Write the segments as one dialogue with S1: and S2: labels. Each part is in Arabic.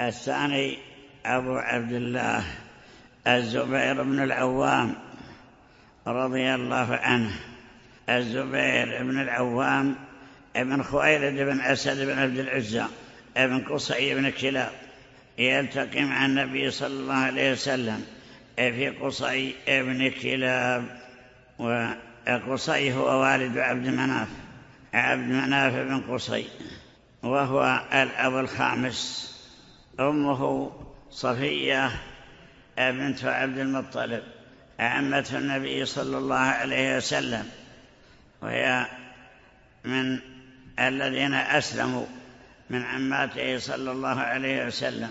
S1: الثاني أبو عبد الله الزبير بن العوام رضي الله عنه. الزبير بن العوام ابن خويلد بن أسد بن عبد العزى ابن قصي بن كلاب، يلتقي مع النبي صلى الله عليه وسلم في قصي ابن كلاب. وقصي هو والد عبد مناف بن قصي، وهو الأب الخامس. أمه صفية بنت عبد المطلب عمة النبي صلى الله عليه وسلم، وهي من الذين أسلموا من عماته صلى الله عليه وسلم.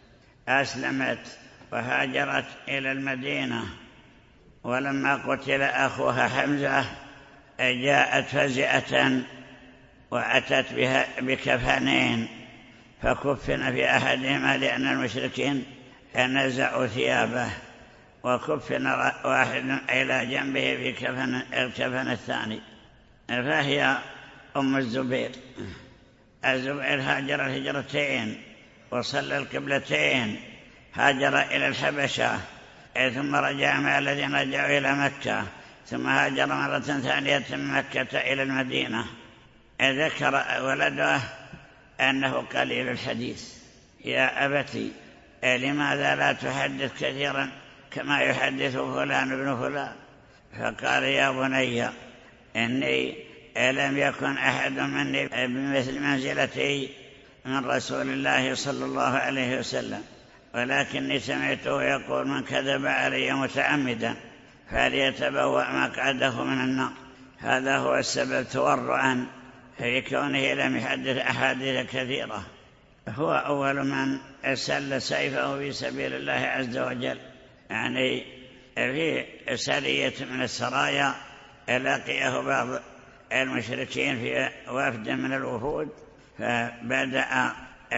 S1: أسلمت وهاجرت إلى المدينة، ولما قتل أخوها حمزة جاءت فزئة وأتت بكفنين، فكفن في أحدهما لأن المشركين نزعوا ثيابه، وكفن واحد إلى جنبه في الكفن الثاني. فهي أم الزبير. الزبير هاجر الهجرتين وصلى القبلتين، هاجر إلى الحبشة ثم رجع مع الذين رجعوا إلى مكة، ثم هاجر مرة ثانية من مكة إلى المدينة. ذكر ولده أنه قليل الحديث. يا أبتي لماذا لا تحدث كثيرا كما يحدث فلان ابن فلان؟ فقال يا بني إني لم يكن أحد مني بمثل منزلتي من رسول الله صلى الله عليه وسلم، ولكني سمعته يقول من كذب علي متعمدا فليتبوأ مقعده من النار. هذا هو السبب تورعا في كونه لم يحدث أحاديث كثيرة. هو أول من سل سيفه في سبيل الله عز وجل، يعني في سرية من السرايا لقيه بعض المشركين في وفد من الوفود، فبدأ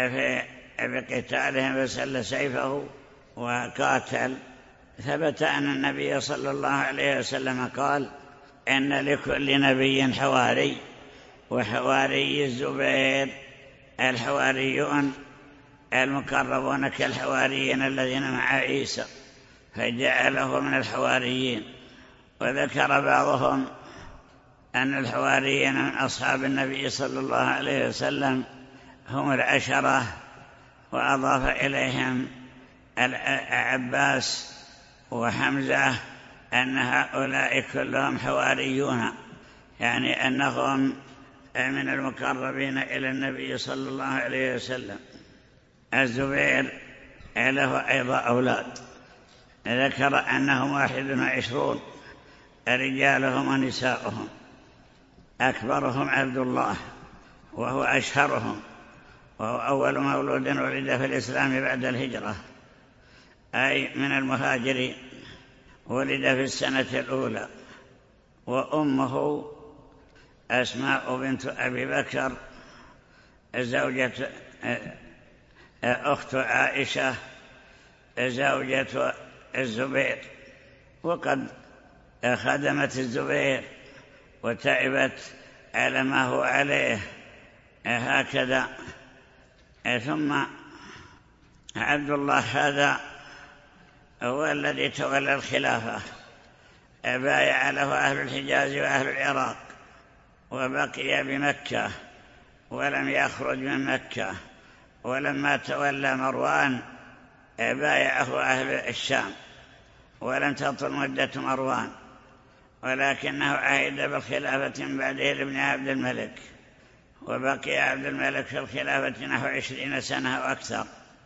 S1: بقتالهم فسل سيفه وقاتل. ثبت أن النبي صلى الله عليه وسلم قال إن لكل نبي حواري، وحواري الزبير الحواريون المقربون كالحواريين الذين مع عيسى، فجعله من الحواريين. وذكر بعضهم أن الحواريين من أصحاب النبي صلى الله عليه وسلم هم 10، وأضاف إليهم عباس وحمزة أن هؤلاء كلهم حواريون، يعني أنهم من المقربين إلى النبي صلى الله عليه وسلم. الزبير له أيضا أولاد، ذكر أنهم 21 رجالهم ونساؤهم. أكبرهم عبد الله وهو أشهرهم، وهو أول مولود ولد في الإسلام بعد الهجرة، أي من المهاجرين، ولد في السنة الأولى. وأمه أسماء بنت أبي بكر زوجة أخت عائشة زوجة الزبير، وقد خدمت الزبير وتعبت على ما هو عليه هكذا. ثم عبد الله هذا هو الذي تولى الخلافة، بايع له أهل الحجاز وأهل العراق، وبقي بمكة ولم يخرج من مكة. ولما تولى مروان بايعه أهل الشام، ولم تطل مدة مروان، ولكنه عهد بالخلافة من بعده لابن عبد الملك، وبقي عبد الملك في الخلافة نحو 20 سنة وأكثر.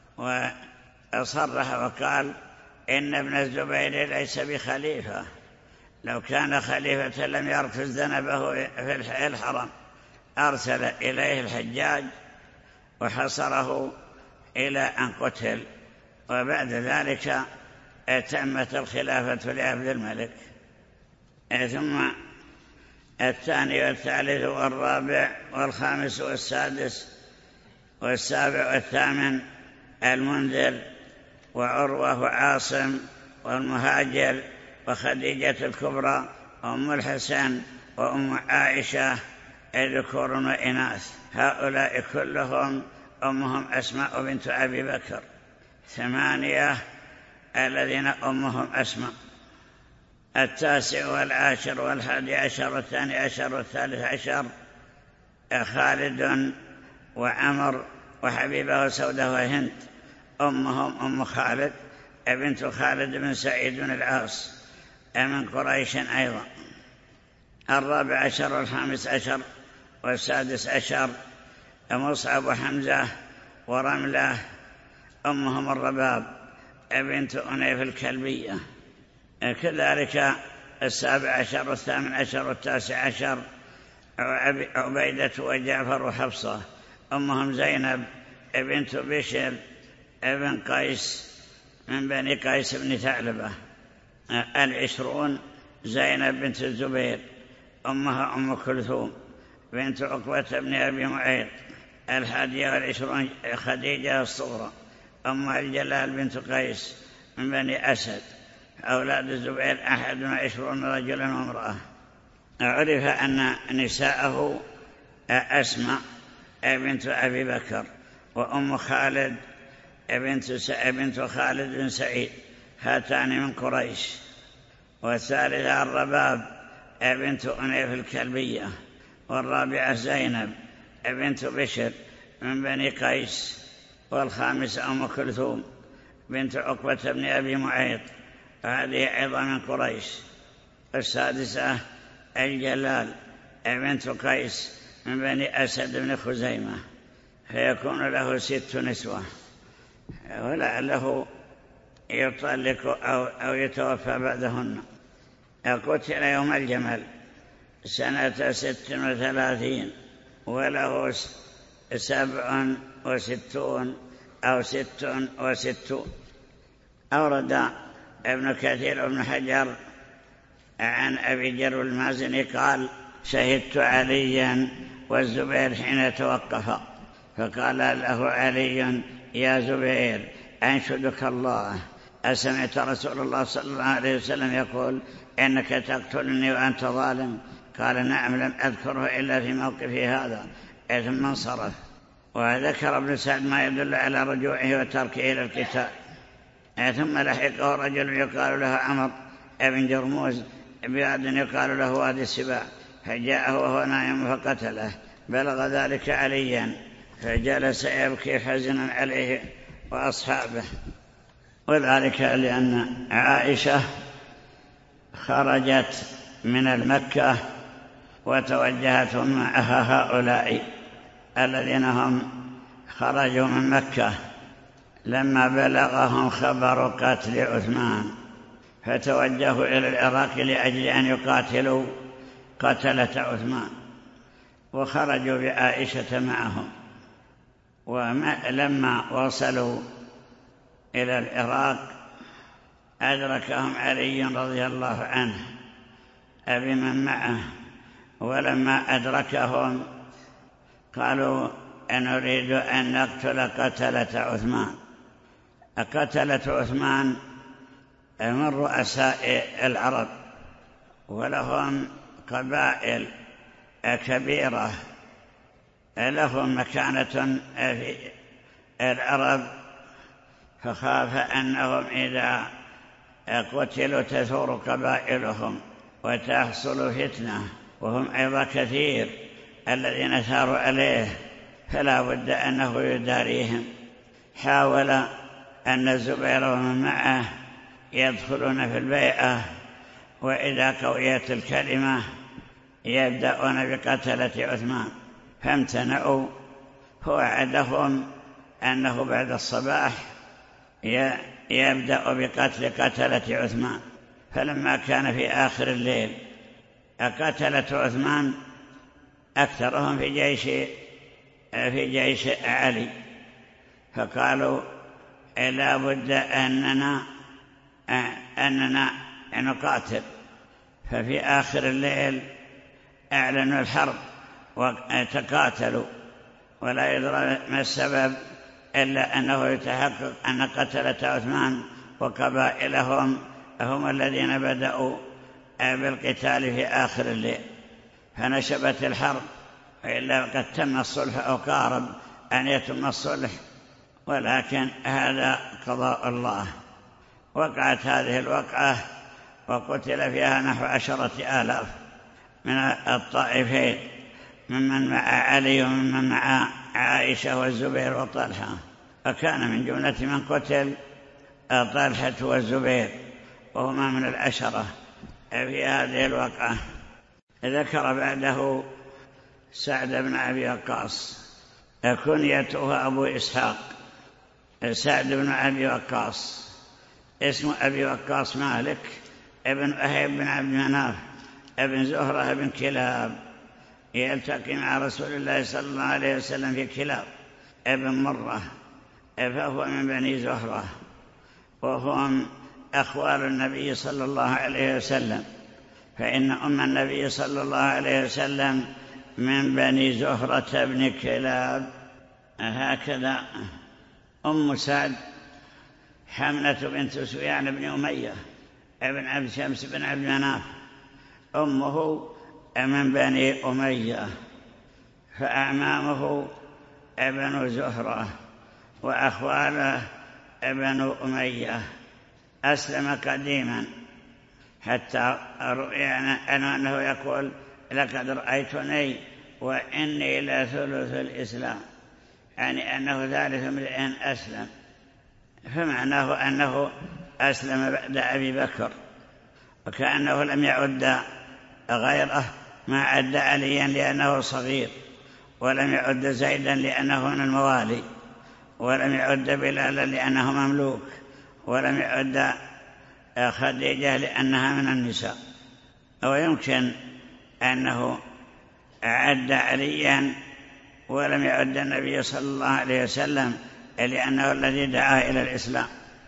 S1: وصرح وقال إن ابن الزبير ليس بخليفة، لو كان خليفة لم يركز ذنبه في الحرم. أرسل إليه الحجاج وحصره إلى أن قتل، وبعد ذلك تمت الخلافة لعبد الملك. ثم الثاني والثالث والرابع والخامس والسادس والسابع والثامن المنذر وعروة وعاصم والمهاجر وخديجة الكبرى وأم الحسن وأم عائشة ذكور وإناث. هؤلاء كلهم أمهم أسماء بنت أبي بكر. 8 الذين أمهم أسماء. 9 والعاشر والحادي عشر والثاني عشر والثالث عشر خالد وعمر وحبيبة وسودة وهند، أمهم أم خالد بنت خالد بن سعيد بن العاص من قريش أيضا. 14 والخامس عشر والسادس عشر مصعب وحمزة ورملة، أمهم الرباب بنت أنيف الكلبية. كذلك 17 والثامن عشر والتاسع عشر عبيدة وجعفر وحفصة، أمهم زينب بنت بشر بن قيس من بني قيس بن ثعلبة. 20 زينب بنت الزبير، أمها أم كلثوم بنت عقبة بن أبي معيط. 21 خديجة الصغرى، أم الجلال بنت قيس من بني أسد. أولاد الزبير 21 رجلا وامرأة. عرف أن نساءه أسماء بنت أبي بكر وأم خالد بنت خالد بن سعيد، هاتان من قريش. والثالثة الرباب بنت أنيف الكلبية. والرابعة زينب بنت بشر من بني قيس. والخامسة أم كلثوم بنت عقبة بن أبي معيط، هذه أيضا من قريش. السادسة الجلال بنت قيس من بني أسد بن خزيمة، فيكون له 6 نسوة، ولعله يطلق أو يتوفى بعدهن. قتل يوم الجمل سنة 36 وله 67 أو 66. أورد ابن كثير بن حجر عن أبي جر المازني قال: شهدت عليا والزبير حين توقف، فقال له علي: يا زبير أنشدك الله، أسمعت رسول الله صلى الله عليه وسلم يقول إنك تقتلني وأنت ظالم؟ قال: نعم، لم أذكره إلا في موقفي هذا. ثم انصرف. وذكر ابن سعد ما يدل على رجوعه وتركه إلى القتال. ثم لحقه رجل يقال له عمر بن جرموز بواد يقال له وادي السباع، فجاءه وهو نائم فقتله. بلغ ذلك عليا فجلس يبكي حزنا عليه وأصحابه. وذلك لأن عائشة خرجت من المكة وتوجهت معها هؤلاء الذين هم خرجوا من مكة لما بلغهم خبر قتل عثمان، فتوجهوا إلى العراق لأجل أن يقاتلوا قتلة عثمان، وخرجوا بعائشة معهم. ولما وصلوا إلى العراق أدركهم علي رضي الله عنه بمن معه، ولما أدركهم قالوا: نريد أن نقتل قتلة عثمان. قتلة عثمان من رؤساء العرب، ولهم قبائل كبيرة لهم مكانة في العرب، فخاف أنهم إذا قتلوا تثور قبائلهم وتحصل فتنة، وهم أيضا كثير الذين ثاروا عليه، فلا بد أنه يداريهم. حاول أن الزبير ومن معه يدخلون في البيعة، وإذا قويت الكلمة يبدأون بقتلة عثمان، فامتنعوا. فوعدهم أنه بعد الصباح يبدأ بقتل قتلة عثمان. فلما كان في آخر الليل قتلة عثمان أكثرهم في جيش علي، فقالوا: لا بد أننا نقاتل. ففي آخر الليل أعلنوا الحرب وتقاتلوا، ولا يدرى ما السبب إلا أنه يتحقق أن قتلة عثمان وقبائلهم هم الذين بدأوا بالقتال في آخر الليل، فنشبت الحرب، وإلا قد تم الصلح أو قارب أن يتم الصلح، ولكن هذا قضاء الله. وقعت هذه الوقعة وقتل فيها نحو 10,000 من الطائفين، ممن مع علي وممن مع عائشة والزبير وطلحة، فكان من جملة من قتل طلحة والزبير وهما من 10 في هذه الوقعة. ذكر بعده سعد بن أبي وقاص، كنيته أبو إسحاق، سعد بن أبي وقاص، اسم أبي وقاص مالك ابن أهيب بن عبد مناف ابن زهرة بن كلاب، يلتقي مع رسول الله صلى الله عليه وسلم في كلاب ابن مرة، فهو من بني زهرة، وهم أخوال النبي صلى الله عليه وسلم، فإن أم النبي صلى الله عليه وسلم من بني زهرة بن كلاب. هكذا أم سعد حمنة بنت سفيان بن أمية ابن عبد شمس بن عبد مناف، أمه من بني أمية، فأعمامه ابن زهرة وأخواله ابن أمية. أسلم قديما حتى رؤي أنه يقول: لقد رأيتني وإني لثلث الإسلام، يعني أنه ثالث امرئ أسلم، فمعناه أنه أسلم بعد أبي بكر، وكأنه لم يعد غيره، ما عد عليا لأنه صغير، ولم يعد زيدا لأنه من الموالي، ولم يعد بلالا لأنه مملوك، ولم يعد خديجة لأنها من النساء. ويمكن أنه عد عليا ولم يعد النبي صلى الله عليه وسلم لأنه الذي دعا إلى الإسلام.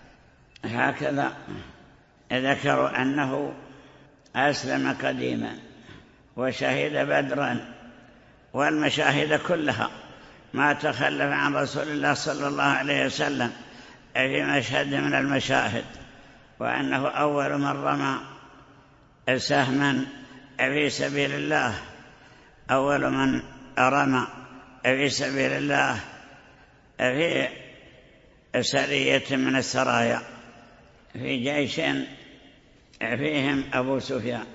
S1: هكذا ذكروا أنه أسلم قديما وشهد بدرا، والمشاهد كلها ما تخلف عن رسول الله صلى الله عليه وسلم في مشهد من المشاهد، وأنه أول من رمى سهما في سبيل الله، أول من رمى في سبيل الله في سرية من السرايا في جيش فيهم أبو سفيان،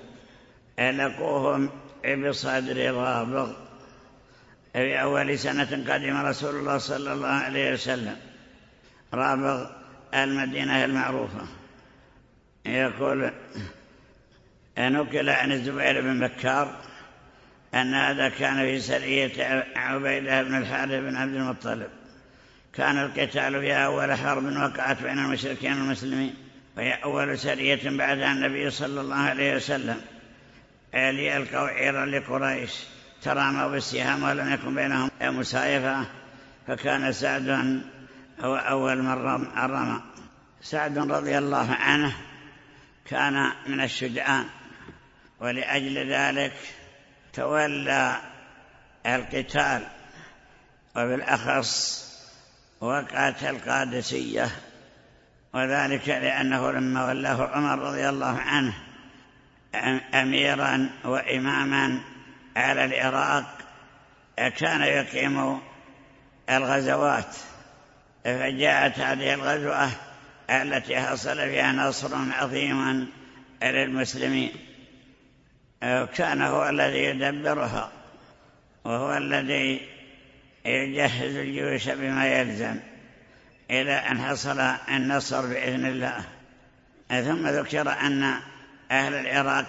S1: لقوهم بصدر رابغ في أول سنة قدم رسول الله صلى الله عليه وسلم رابغ المدينة المعروفة. يقول: نقل عن الزبير بن بكار أن هذا كان في سرية عبيدة بن الحارث بن عبد المطلب، كان القتال في أول حرب وقعت بين المشركين والمسلمين، وهي أول سرية بعدها النبي صلى الله عليه وسلم ليلقوا عيرا لقريش تراموا بالسهام ولم يكن بينهم مسايفة، فكان سعد هو أول من رمى. سعد رضي الله عنه كان من الشجعان، ولأجل ذلك تولى القتال، وبالأخص وقعت القادسية، وذلك لأنه لما ولاه عمر رضي الله عنه أميرا وإماما على العراق كان يقيم الغزوات، فجاءت هذه الغزوة التي حصل فيها نصر عظيم للمسلمين، كان هو الذي يدبرها، وهو الذي يجهز الجيوش بما يلزم إلى أن حصل النصر بإذن الله. ثم ذكر أن أهل العراق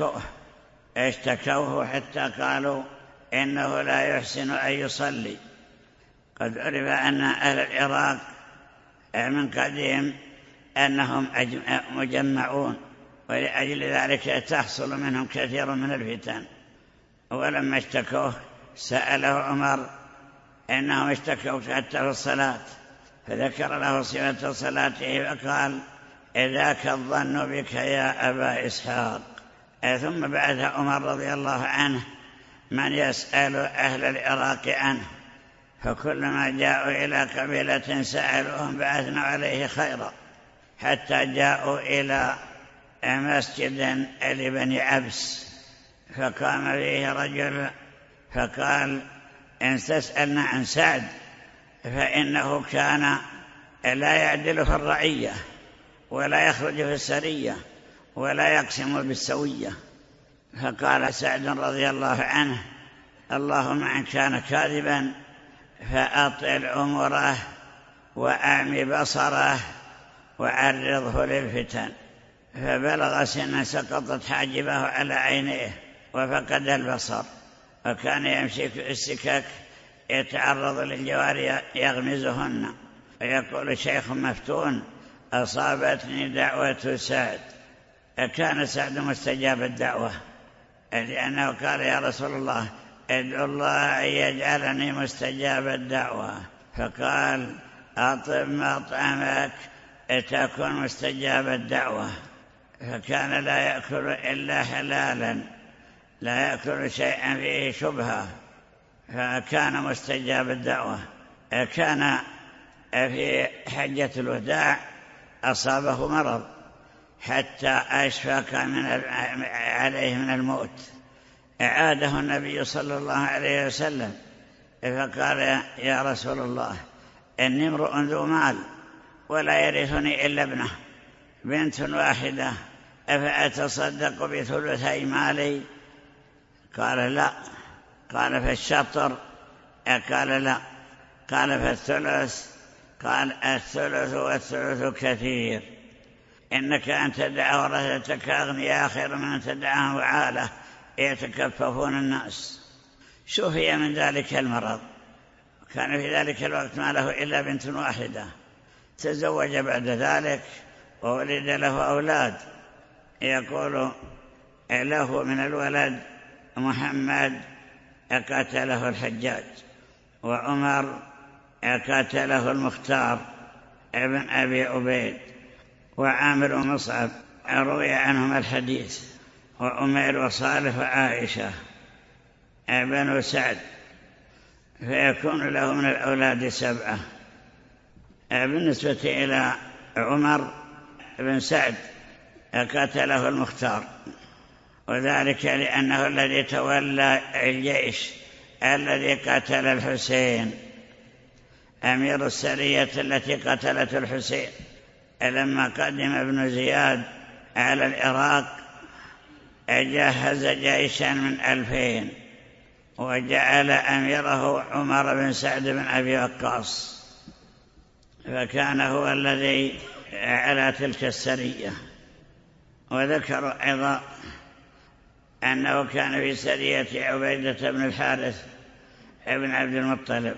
S1: اشتكوه حتى قالوا إنه لا يحسن أن يصلي. قد عرف أن أهل العراق من قديم أنهم مجمعون، ولأجل ذلك تحصل منهم كثير من الفتن. ولما اشتكوه سأله عمر إنهم اشتكوا حتى في الصلاة، فذكر له صفة صلاته وقال: ذاك الظن بك يا أبا إسحاق. ثم بعث عمر رضي الله عنه من يسأل أهل العراق عنه، فكلما جاءوا إلى قبيلة سألوهم بعثنا عليه خيرا، حتى جاءوا إلى مسجد لبني عبس، فقام فيه رجل فقال: إن تسألنا عن سعد فإنه كان لا يعدل في الرعية ولا يخرج في السرية ولا يقسم بالسوية. فقال سعد رضي الله عنه: اللهم إن كان كاذبا فأطل عمره وأعمي بصره وعرضه للفتن. فبلغ سنا سقطت حاجبه على عينيه وفقد البصر، وكان يمشي في السكك يتعرض للجواري يغمزهن ويقول: شيخ مفتون أصابتني دعوة سعد. كان سعد مستجاب الدعوة، لأنه قال: يا رسول الله ادعو الله أن يجعلني مستجاب الدعوة. فقال: أطب مطعمك تكون مستجاب الدعوة. فكان لا يأكل إلا حلالا، لا يأكل شيئا فيه شبهة، فكان مستجاب الدعوة. كان في حجة الوداع أصابه مرض حتى أشفق عليه من الموت. أعاده النبي صلى الله عليه وسلم فقال: يا رسول الله إني امرؤ ذو مال ولا يرثني إلا ابنه، بنت واحدة، أفأتصدق بثلثي مالي؟ قال: لا. قال: فالشطر؟ قال: لا. قال: فالثلث؟ قال: الثلث والثلث كثير، إنك أن تدع ورثتك أغنياء خير من أن تدعهم عالة يتكففون الناس. شفي من ذلك المرض، كان في ذلك الوقت ما له إلا بنت واحدة. تزوج بعد ذلك وولد له أولاد، يقول له من الولد محمد قتله الحجاج، وعمر قتله المختار ابن أبي عبيد، وعامر ومصعب روي عنهم الحديث، وأمير وصالح وعائشة بنو سعد، فيكون له من الأولاد 7. بالنسبة إلى عمر بن سعد قتله المختار، وذلك لأنه الذي تولى الجيش الذي قتل الحسين، أمير السرية التي قتلت الحسين. لما قدم ابن زياد على العراق جهز جيشا من 2000 وجعل أميره عمر بن سعد بن أبي وقاص، فكان هو الذي على تلك السرية. وذكر أيضا أنه كان في سرية عبيدة بن الحارث ابن عبد المطلب،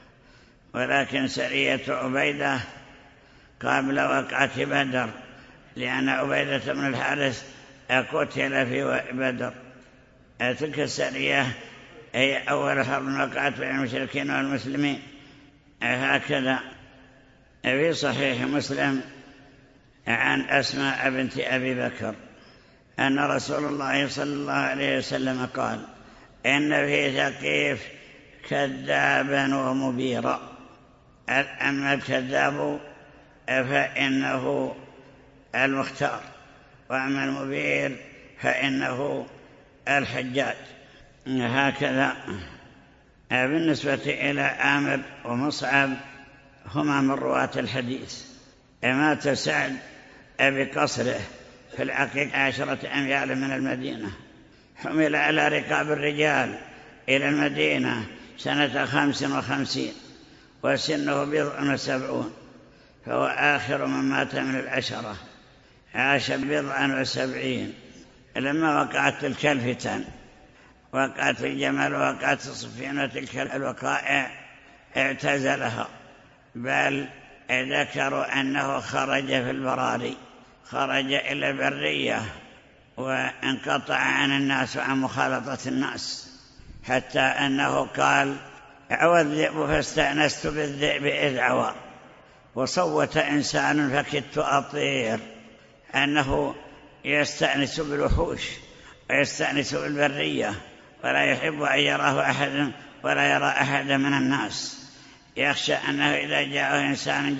S1: ولكن سرية عبيدة قبل وقعة بدر، لأن عبيدة بن الحارث قتل في بدر. تلك السرية هي أول حرب وقعت بين المشركين والمسلمين. هكذا في صحيح مسلم عن أسماء بنت أبي بكر أن رسول الله صلى الله عليه وسلم قال: إن في ثقيف كذابا ومبيرا، أما الكذاب فإنه المختار، وأما المبير فإنه الحجاج. هكذا. بالنسبة إلى عامر ومصعب هما من رواة الحديث. مات سعد بقصره في العقيق 10 أميال من المدينة، حمل على رقاب الرجال إلى المدينة سنة 55 وسنه 70، فهو آخر من مات من 10، عاش 70. لما وقعت تلك الفتن، وقعت الجمل وقعت صفين، تلك الوقائع اعتزلها، بل ذكروا أنه خرج في البراري، خرج إلى البرية وانقطع عن الناس وعن مخالطة الناس، حتى أنه قال: عوى الذئب فاستأنست بالذئب إذ عوى، وصوت إنسان فكدت أطير. أنه يستأنس بالوحوش ويستأنس بالبرية، ولا يحب أن يراه أحد ولا يرى أحد من الناس، يخشى أنه إذا جاءه إنسان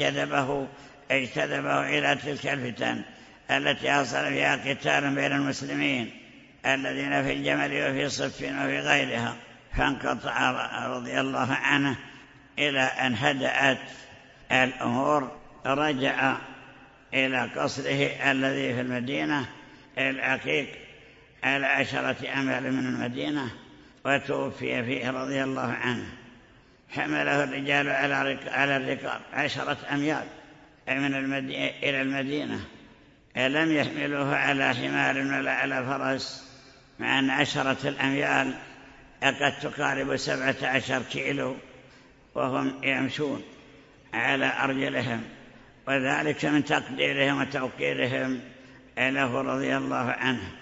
S1: اجتذبه إلى تلك الفتن التي حصل فيها قتال بين المسلمين الذين في الجمل وفي صف وفي غيرها. فانقطع رضي الله عنه إلى أن هدأت الأمور رجع إلى قصره الذي في المدينة العقيق على 10 أميال من المدينة، وتوفي فيه رضي الله عنه. حمله الرجال على الركاب 10 أميال إلى المدينة، لم يحملوه على حمار ولا على فرس، مع أن 10 الأميال قد تقارب 17 كيلو، وهم يمشون على أرجلهم، وذلك من تقديرهم وتوقيرهم له رضي الله عنه.